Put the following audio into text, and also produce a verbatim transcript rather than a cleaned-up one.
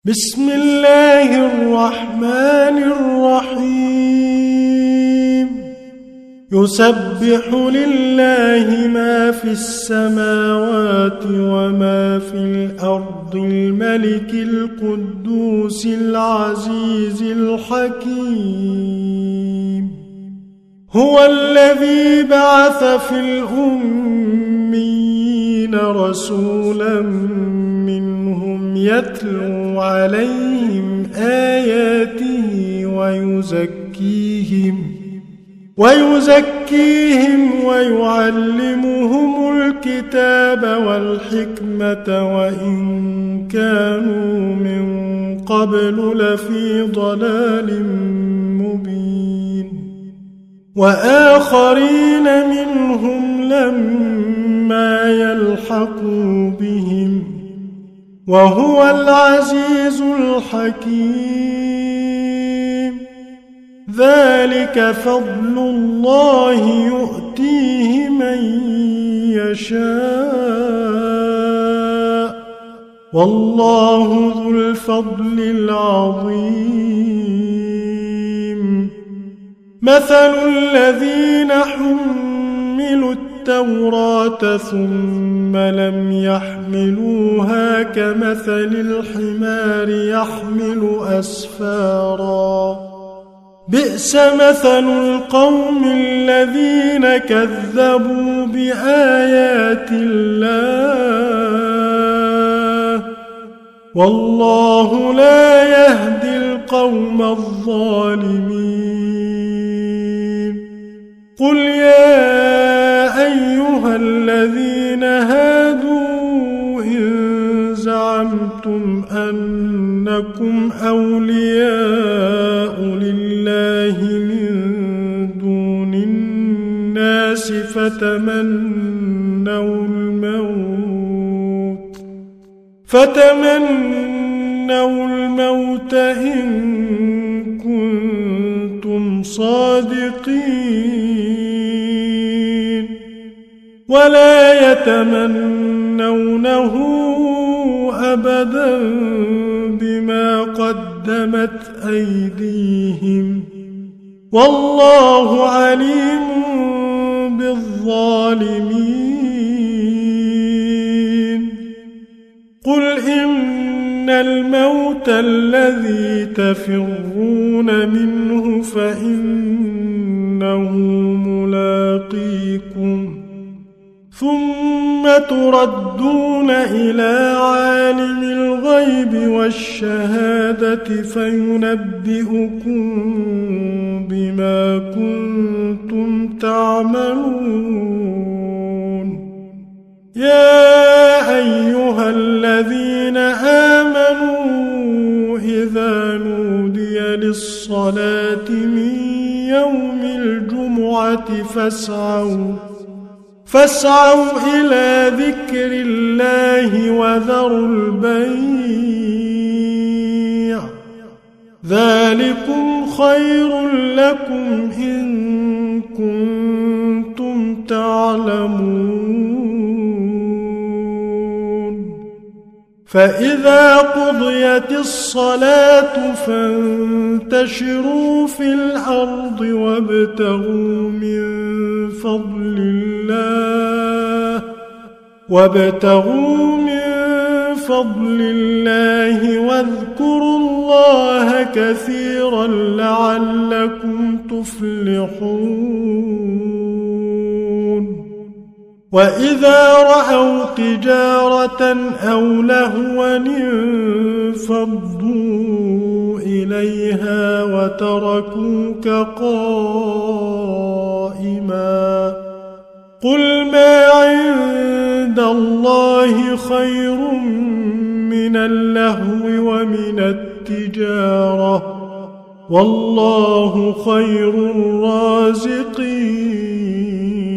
بسم الله الرحمن الرحيم يسبح لله ما في السماوات وما في الأرض الملك القدوس العزيز الحكيم هو الذي بعث في الأميين رسولا منهم يتلو عليهم آياته ويزكيهم ويزكيهم ويعلمهم الكتاب والحكمة وإن كانوا من قبل لفي ضلال مبين وآخرين منهم لما يلحقوا بهم وهو العزيز الحكيم ذلك فضل الله يؤتيه من يشاء والله ذو الفضل العظيم مثل الذين حملوا التوراة ثم لم يحملوها كمثل الحمار يحمل أسفارا بئس مثل القوم الذين كذبوا بآيات الله والله لا يهدي القوم الظالمين قل يا أيها الذين هادوا إن زعمتم أنكم أولياء لله من دون الناس فتمنوا الموت فتمنوا الموت إن كنتم صادقين ولا يتمنونه أبدا بما قدمت أيديهم والله عليم بالظالمين قل إن الموت الذي تفرون منه فإنه ملاقيكم ثم تردون إلى عالم الغيب والشهادة فينبئكم بما كنتم تعملون يا أيها الذين آمنوا إذا نودي للصلاة من يوم الجمعة فاسعوا فاسعوا إلى ذكر الله وذروا البيع ذلكم خير لكم إن كنتم تعلمون فإذا قضيت الصلاة فانتشروا في الأرض وابتغوا من فضل الله وابتغوا من فضل الله واذكروا الله كثيرا لعلكم تفلحون وإذا رأوا تجارة أو لهوا انفضوا إليها وتركوك قائما قل ما عند الله خير من اللهو ومن التجارة والله خير الرازقين